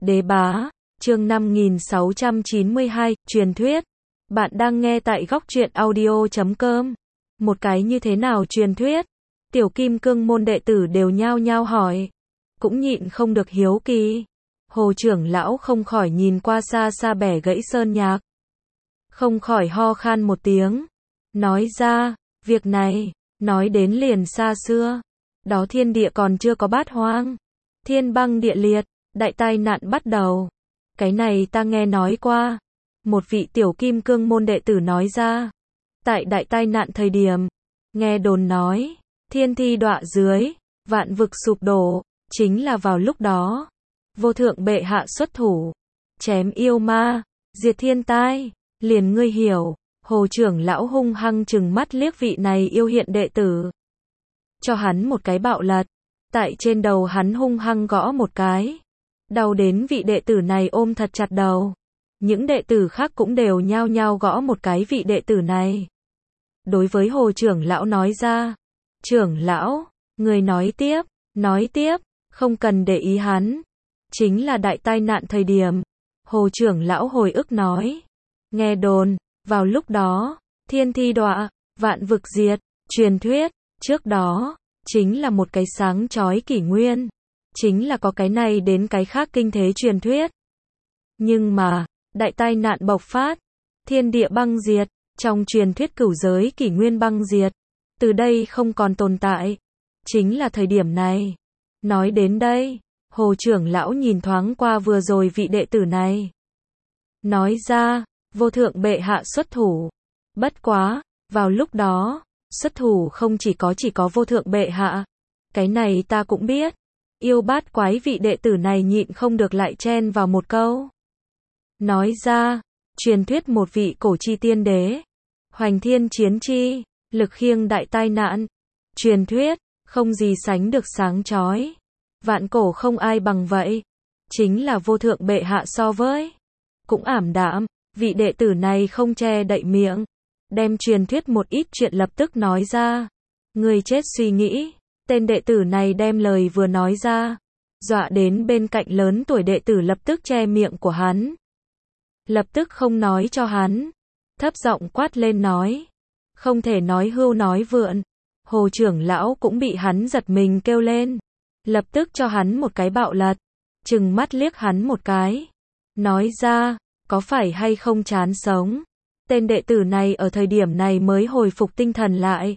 Đế bá, chương 5692, truyền thuyết. Bạn đang nghe tại góc truyện audio.com. Một cái như thế nào truyền thuyết? Tiểu kim cương môn đệ tử đều nhao nhao hỏi. Cũng nhịn không được hiếu kỳ. Hồ trưởng lão không khỏi nhìn qua xa xa bẻ gãy sơn nhạc. Không khỏi ho khan một tiếng. Nói ra, việc này, nói đến liền xa xưa. Đó thiên địa còn chưa có bát hoang. Thiên băng địa liệt, đại tai nạn bắt đầu. Cái này ta nghe nói qua. Một vị tiểu kim cương môn đệ tử nói ra. Tại đại tai nạn thời điểm, nghe đồn nói, thiên thi đọa dưới, vạn vực sụp đổ, chính là vào lúc đó. Vô thượng bệ hạ xuất thủ, chém yêu ma, diệt thiên tai, liền ngươi hiểu. Hồ trưởng lão hung hăng trừng mắt liếc vị này yêu hiện đệ tử. Cho hắn một cái bạo lật, tại trên đầu hắn hung hăng gõ một cái. Đau đến vị đệ tử này ôm thật chặt đầu. Những đệ tử khác cũng đều nhao nhao gõ một cái vị đệ tử này. Đối với hồ trưởng lão nói ra. Trưởng lão, người nói tiếp, không cần để ý hắn. Chính là đại tai nạn thời điểm. Hồ trưởng lão hồi ức nói. Nghe đồn, vào lúc đó, thiên thi đọa, vạn vực diệt, truyền thuyết, trước đó, chính là một cái sáng chói kỷ nguyên. Chính là có cái này đến cái khác kinh thế truyền thuyết. Nhưng mà, đại tai nạn bộc phát, thiên địa băng diệt, trong truyền thuyết cửu giới kỷ nguyên băng diệt, từ đây không còn tồn tại. Chính là thời điểm này. Nói đến đây, hồ trưởng lão nhìn thoáng qua vừa rồi vị đệ tử này. Nói ra, vô thượng bệ hạ xuất thủ. Bất quá, vào lúc đó, xuất thủ không chỉ có vô thượng bệ hạ. Cái này ta cũng biết. Yêu bát quái vị đệ tử này nhịn không được lại chen vào một câu. Nói ra, truyền thuyết một vị cổ chi tiên đế. Hoành thiên chiến chi, lực khiêng đại tai nạn. Truyền thuyết, không gì sánh được sáng chói. Vạn cổ không ai bằng vậy. Chính là vô thượng bệ hạ so với. Cũng ảm đạm, vị đệ tử này không che đậy miệng. Đem truyền thuyết một ít chuyện lập tức nói ra. Người chết suy nghĩ. Tên đệ tử này đem lời vừa nói ra. Dọa đến bên cạnh lớn tuổi đệ tử lập tức che miệng của hắn. Lập tức không nói cho hắn. Thấp giọng quát lên nói. Không thể nói hưu nói vượn. Hồ trưởng lão cũng bị hắn giật mình kêu lên. Lập tức cho hắn một cái bạo lật. Trừng mắt liếc hắn một cái. Nói ra, có phải hay không chán sống. Tên đệ tử này ở thời điểm này mới hồi phục tinh thần lại.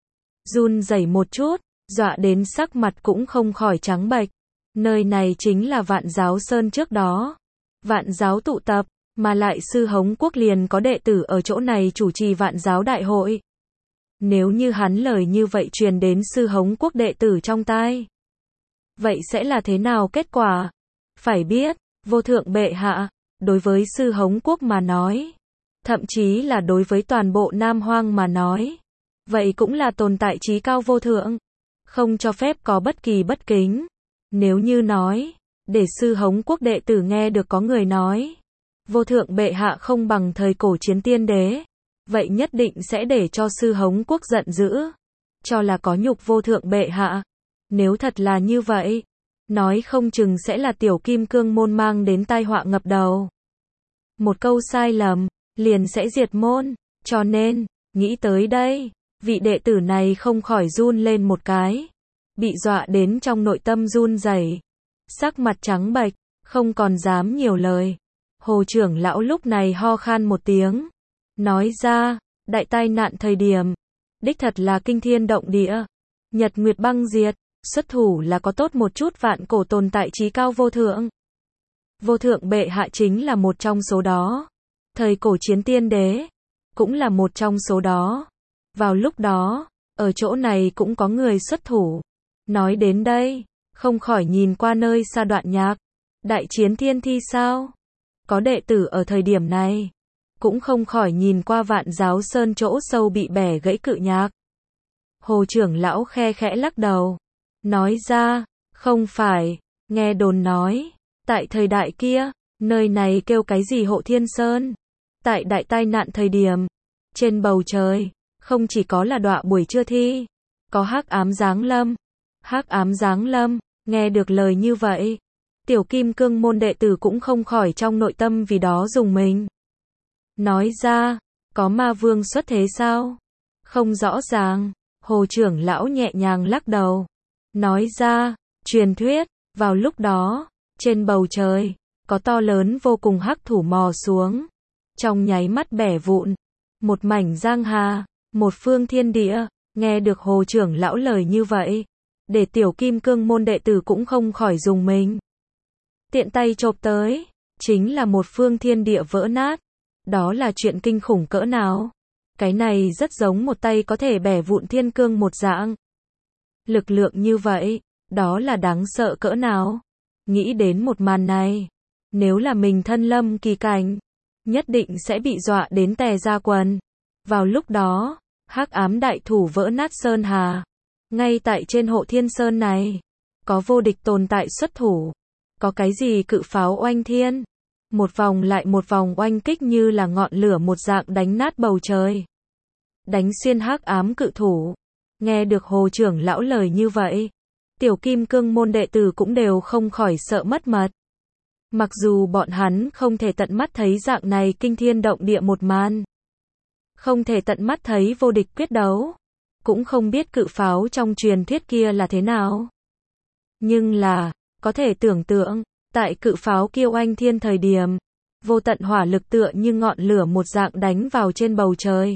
Run rẩy một chút, dọa đến sắc mặt cũng không khỏi trắng bệch. Nơi này chính là Vạn Giáo Sơn trước đó. Vạn Giáo tụ tập, mà lại sư Hống Quốc liền có đệ tử ở chỗ này chủ trì Vạn Giáo đại hội. Nếu như hắn lời như vậy truyền đến sư Hống Quốc đệ tử trong tai, vậy sẽ là thế nào kết quả? Phải biết, vô thượng bệ hạ, đối với sư Hống Quốc mà nói, thậm chí là đối với toàn bộ Nam Hoang mà nói, vậy cũng là tồn tại chí cao vô thượng, không cho phép có bất kỳ bất kính. Nếu như nói, để sư Hống Quốc đệ tử nghe được có người nói, vô thượng bệ hạ không bằng thời cổ chiến tiên đế, vậy nhất định sẽ để cho sư Hống Quốc giận dữ, cho là có nhục vô thượng bệ hạ. Nếu thật là như vậy, nói không chừng sẽ là tiểu kim cương môn mang đến tai họa ngập đầu. Một câu sai lầm, liền sẽ diệt môn, cho nên, nghĩ tới đây, vị đệ tử này không khỏi run lên một cái. Bị dọa đến trong nội tâm run rẩy, sắc mặt trắng bệch, không còn dám nhiều lời. Hồ trưởng lão lúc này ho khan một tiếng. Nói ra, đại tai nạn thời điểm, đích thật là kinh thiên động địa. Nhật nguyệt băng diệt, xuất thủ là có tốt một chút vạn cổ tồn tại chí cao vô thượng. Vô thượng bệ hạ chính là một trong số đó. Thời cổ chiến tiên đế, cũng là một trong số đó. Vào lúc đó, ở chỗ này cũng có người xuất thủ. Nói đến đây, không khỏi nhìn qua nơi xa đoạn nhạc. Đại chiến thiên thi sao? Có đệ tử ở thời điểm này, cũng không khỏi nhìn qua Vạn Giáo Sơn chỗ sâu bị bẻ gãy cự nhạc. Hồ trưởng lão khe khẽ lắc đầu. Nói ra, không phải, nghe đồn nói, tại thời đại kia, nơi này kêu cái gì Hộ Thiên Sơn. Tại đại tai nạn thời điểm, trên bầu trời, không chỉ có là đọa buổi trưa thi, có hắc ám giáng lâm. Hắc ám giáng lâm, nghe được lời như vậy, Tiểu kim cương môn đệ tử cũng không khỏi trong nội tâm vì đó rùng mình. Nói ra, có ma vương xuất thế sao? Không rõ ràng, Hồ trưởng lão nhẹ nhàng lắc đầu. Nói ra, truyền thuyết, vào lúc đó, trên bầu trời, có to lớn vô cùng hắc thủ mò xuống. Trong nháy mắt bẻ vụn, một mảnh giang hà, một phương thiên địa, nghe được Hồ trưởng lão lời như vậy. Để tiểu kim cương môn đệ tử cũng không khỏi rùng mình. Tiện tay chộp tới, chính là một phương thiên địa vỡ nát. Đó là chuyện kinh khủng cỡ nào? Cái này rất giống một tay có thể bẻ vụn thiên cương một dạng. Lực lượng như vậy, đó là đáng sợ cỡ nào? Nghĩ đến một màn này, nếu là mình thân lâm kỳ cảnh, nhất định sẽ bị dọa đến tè ra quần. Vào lúc đó, hắc ám đại thủ vỡ nát sơn hà. Ngay tại trên Hộ Thiên Sơn này, có vô địch tồn tại xuất thủ. Có cái gì cự pháo oanh thiên? Một vòng lại một vòng oanh kích như là ngọn lửa một dạng đánh nát bầu trời. Đánh xuyên hắc ám cự thủ. Nghe được Hồ trưởng lão lời như vậy, tiểu kim cương môn đệ tử cũng đều không khỏi sợ mất mật. Mặc dù bọn hắn không thể tận mắt thấy dạng này kinh thiên động địa một màn. Không thể tận mắt thấy vô địch quyết đấu. Cũng không biết cự pháo trong truyền thuyết kia là thế nào. Nhưng là, có thể tưởng tượng, tại cự pháo kia oanh thiên thời điểm, vô tận hỏa lực tựa như ngọn lửa một dạng đánh vào trên bầu trời.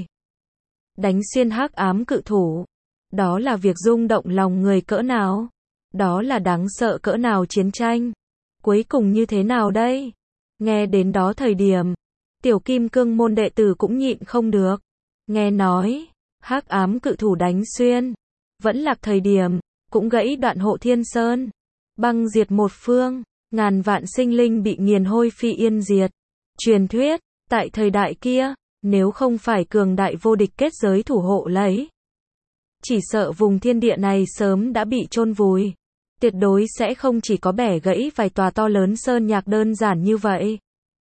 Đánh xuyên hắc ám cự thủ. Đó là việc rung động lòng người cỡ nào? Đó là đáng sợ cỡ nào chiến tranh? Cuối cùng như thế nào đây? Nghe đến đó thời điểm, tiểu kim cương môn đệ tử cũng nhịn không được. Nghe nói, hắc ám cự thủ đánh xuyên, vẫn lạc thời điểm, cũng gãy đoạn Hộ Thiên Sơn. Băng diệt một phương, ngàn vạn sinh linh bị nghiền hôi phi yên diệt. Truyền thuyết, tại thời đại kia, nếu không phải cường đại vô địch kết giới thủ hộ lấy, chỉ sợ vùng thiên địa này sớm đã bị chôn vùi. Tuyệt đối sẽ không chỉ có bẻ gãy vài tòa to lớn sơn nhạc đơn giản như vậy.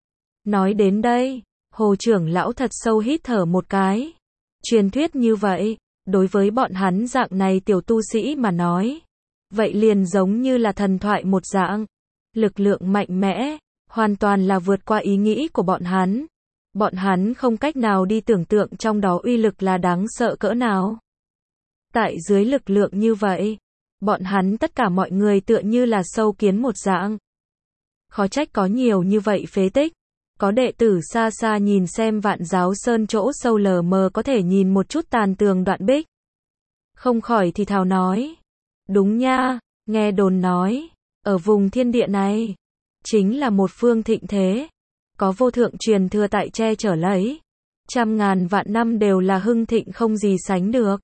Nói đến đây, Hồ trưởng lão thật sâu hít thở một cái. Truyền thuyết như vậy, đối với bọn hắn dạng này tiểu tu sĩ mà nói, vậy liền giống như là thần thoại một dạng. Lực lượng mạnh mẽ, hoàn toàn là vượt qua ý nghĩ của bọn hắn. Bọn hắn không cách nào đi tưởng tượng trong đó uy lực là đáng sợ cỡ nào. Tại dưới lực lượng như vậy, bọn hắn tất cả mọi người tựa như là sâu kiến một dạng. Khó trách có nhiều như vậy phế tích. Có đệ tử xa xa nhìn xem Vạn Giáo Sơn chỗ sâu lờ mờ có thể nhìn một chút tàn tường đoạn bích. Không khỏi thì thào nói. Đúng nha, nghe đồn nói, ở vùng thiên địa này, chính là một phương thịnh thế. Có vô thượng truyền thừa tại che chở lấy. Trăm ngàn vạn năm đều là hưng thịnh không gì sánh được.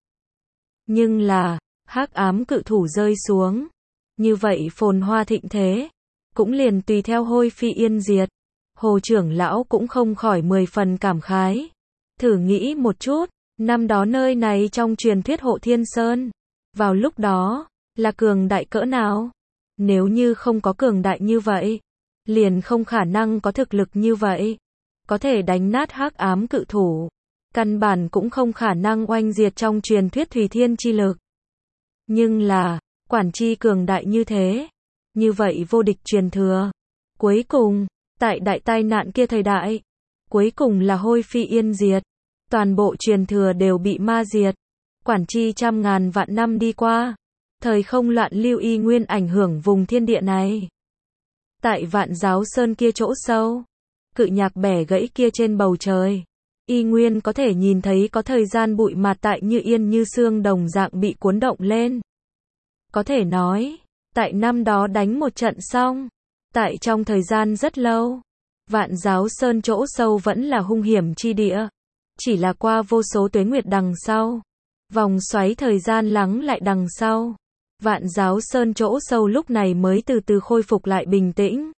Nhưng là, hắc ám cự thủ rơi xuống. Như vậy phồn hoa thịnh thế, cũng liền tùy theo hôi phi yên diệt. Hồ trưởng lão cũng không khỏi 10 phần cảm khái. Thử nghĩ một chút, năm đó nơi này trong truyền thuyết Hộ Thiên Sơn, vào lúc đó, là cường đại cỡ nào? Nếu như không có cường đại như vậy, liền không khả năng có thực lực như vậy. Có thể đánh nát hắc ám cự thủ. Căn bản cũng không khả năng oanh diệt trong truyền thuyết Thủy Thiên chi lực. Nhưng là, quản chi cường đại như thế. Như vậy vô địch truyền thừa. Cuối cùng, tại đại tai nạn kia thời đại, cuối cùng là hôi phi yên diệt. Toàn bộ truyền thừa đều bị ma diệt. Quản chi trăm ngàn vạn năm đi qua. Thời không loạn lưu y nguyên ảnh hưởng vùng thiên địa này. Tại Vạn Giáo Sơn kia chỗ sâu, cự nhạc bẻ gãy kia trên bầu trời, y nguyên có thể nhìn thấy có thời gian bụi mạt tại như yên như sương đồng dạng bị cuốn động lên. Có thể nói, tại năm đó đánh một trận xong, tại trong thời gian rất lâu, Vạn Giáo Sơn chỗ sâu vẫn là hung hiểm chi địa. Chỉ là qua vô số tuế nguyệt đằng sau, vòng xoáy thời gian lắng lại đằng sau, Vạn Giáo Sơn chỗ sâu lúc này mới từ từ khôi phục lại bình tĩnh.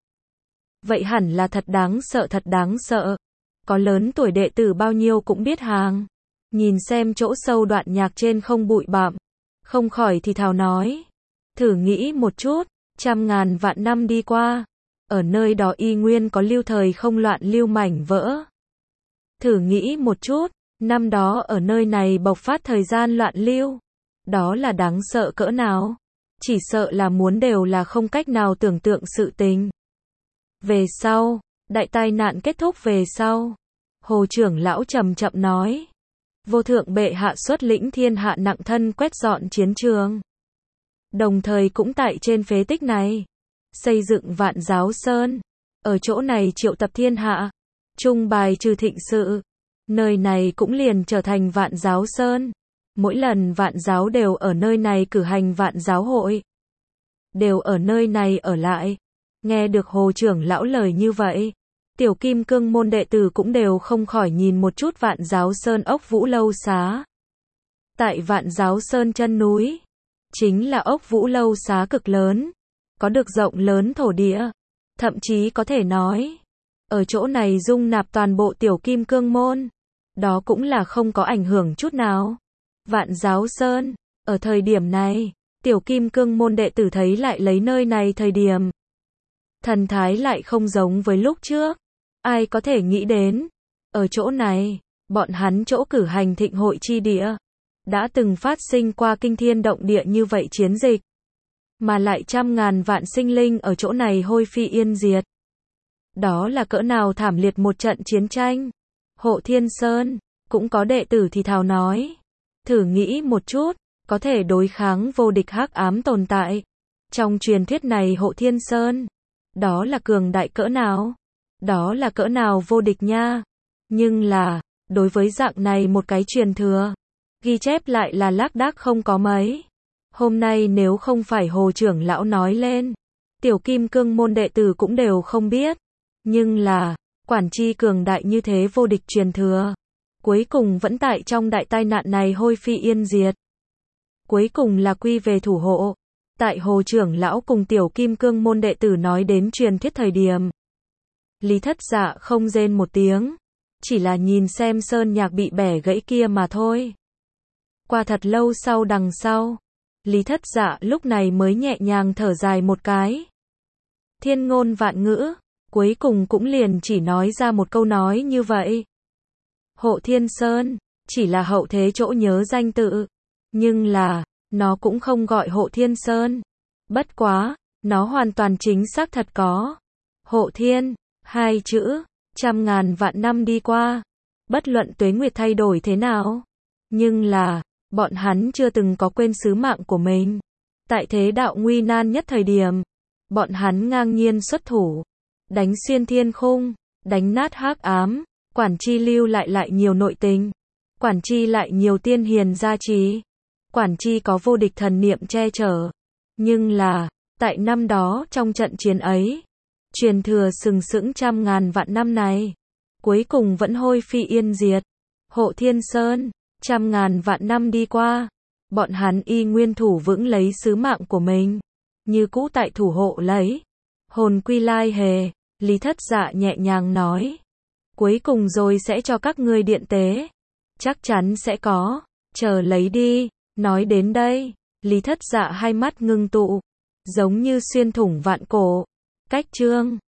Vậy hẳn là thật đáng sợ. Có lớn tuổi đệ tử bao nhiêu cũng biết hàng. Nhìn xem chỗ sâu đoạn nhạc trên không bụi bặm, không khỏi thì thào nói. Thử nghĩ một chút, trăm ngàn vạn năm đi qua, ở nơi đó y nguyên có lưu thời không loạn lưu mảnh vỡ. Thử nghĩ một chút, năm đó ở nơi này bộc phát thời gian loạn lưu. Đó là đáng sợ cỡ nào? chỉ sợ là muốn đều là không cách nào tưởng tượng sự tình. Về sau, đại tai nạn kết thúc về sau, Hồ trưởng lão chậm chậm nói, vô thượng bệ hạ xuất lĩnh thiên hạ nặng thân quét dọn chiến trường. Đồng thời cũng tại trên phế tích này, xây dựng Vạn Giáo Sơn. Ở chỗ này triệu tập thiên hạ, trung bài trừ thịnh sự. Nơi này cũng liền trở thành Vạn Giáo Sơn. Mỗi lần Vạn Giáo đều ở nơi này cử hành Vạn Giáo hội. Đều ở nơi này ở lại. Nghe được Hồ trưởng lão lời như vậy, tiểu kim cương môn đệ tử cũng đều không khỏi nhìn một chút Vạn Giáo Sơn ốc Vũ Lâu Xá. Tại Vạn Giáo Sơn chân núi, chính là ốc Vũ Lâu Xá cực lớn, có được rộng lớn thổ địa, thậm chí có thể nói, ở chỗ này dung nạp toàn bộ tiểu kim cương môn, đó cũng là không có ảnh hưởng chút nào. Vạn Giáo Sơn, ở thời điểm này, tiểu kim cương môn đệ tử thấy lại lấy nơi này thời điểm, thần thái lại không giống với lúc trước. Ai có thể nghĩ đến, ở chỗ này, bọn hắn chỗ cử hành thịnh hội chi địa, đã từng phát sinh qua kinh thiên động địa như vậy chiến dịch, mà lại trăm ngàn vạn sinh linh ở chỗ này hôi phi yên diệt. Đó là cỡ nào thảm liệt một trận chiến tranh. Hộ Thiên Sơn, cũng có đệ tử thì thào nói, thử nghĩ một chút, có thể đối kháng vô địch hắc ám tồn tại. Trong truyền thuyết này Hộ Thiên Sơn, đó là cường đại cỡ nào? Đó là cỡ nào vô địch nha. Nhưng là, đối với dạng này một cái truyền thừa, ghi chép lại là lác đác không có mấy. Hôm nay nếu không phải Hồ trưởng lão nói lên, tiểu kim cương môn đệ tử cũng đều không biết. Nhưng là, quản chi cường đại như thế vô địch truyền thừa, cuối cùng vẫn tại trong đại tai nạn này hôi phi yên diệt. Cuối cùng là quy về thủ hộ. Tại Hồ trưởng lão cùng tiểu kim cương môn đệ tử nói đến truyền thuyết thời điểm, Lý Thất Dạ không rên một tiếng, chỉ là nhìn xem sơn nhạc bị bẻ gãy kia mà thôi. Qua thật lâu sau đằng sau, Lý Thất Dạ lúc này mới nhẹ nhàng thở dài một cái. Thiên ngôn vạn ngữ, cuối cùng cũng liền chỉ nói ra một câu nói như vậy. Hộ Thiên Sơn, chỉ là hậu thế chỗ nhớ danh tự, nhưng là, nó cũng không gọi Hộ Thiên Sơn. Bất quá, nó hoàn toàn chính xác thật có. Hộ Thiên, hai chữ, trăm ngàn vạn năm đi qua, bất luận tuế nguyệt thay đổi thế nào, nhưng là, bọn hắn chưa từng có quên sứ mạng của mình. Tại thế đạo nguy nan nhất thời điểm, bọn hắn ngang nhiên xuất thủ, đánh xuyên thiên khung, đánh nát hắc ám, quản chi lưu lại nhiều nội tình, quản chi lại nhiều tiên hiền gia trì, quản chi có vô địch thần niệm che chở. Nhưng là, tại năm đó trong trận chiến ấy, truyền thừa sừng sững trăm ngàn vạn năm này, cuối cùng vẫn hôi phi yên diệt. Hộ Thiên Sơn, trăm ngàn vạn năm đi qua, bọn hắn y nguyên thủ vững lấy sứ mạng của mình, như cũ tại thủ hộ lấy. Hồn quy lai hề, Lý Thất Dạ nhẹ nhàng nói, cuối cùng rồi sẽ cho các ngươi điện tế. Chắc chắn sẽ có, chờ lấy đi. Nói đến đây, Lý Thất Dạ hai mắt ngưng tụ, giống như xuyên thủng vạn cổ. Cách chương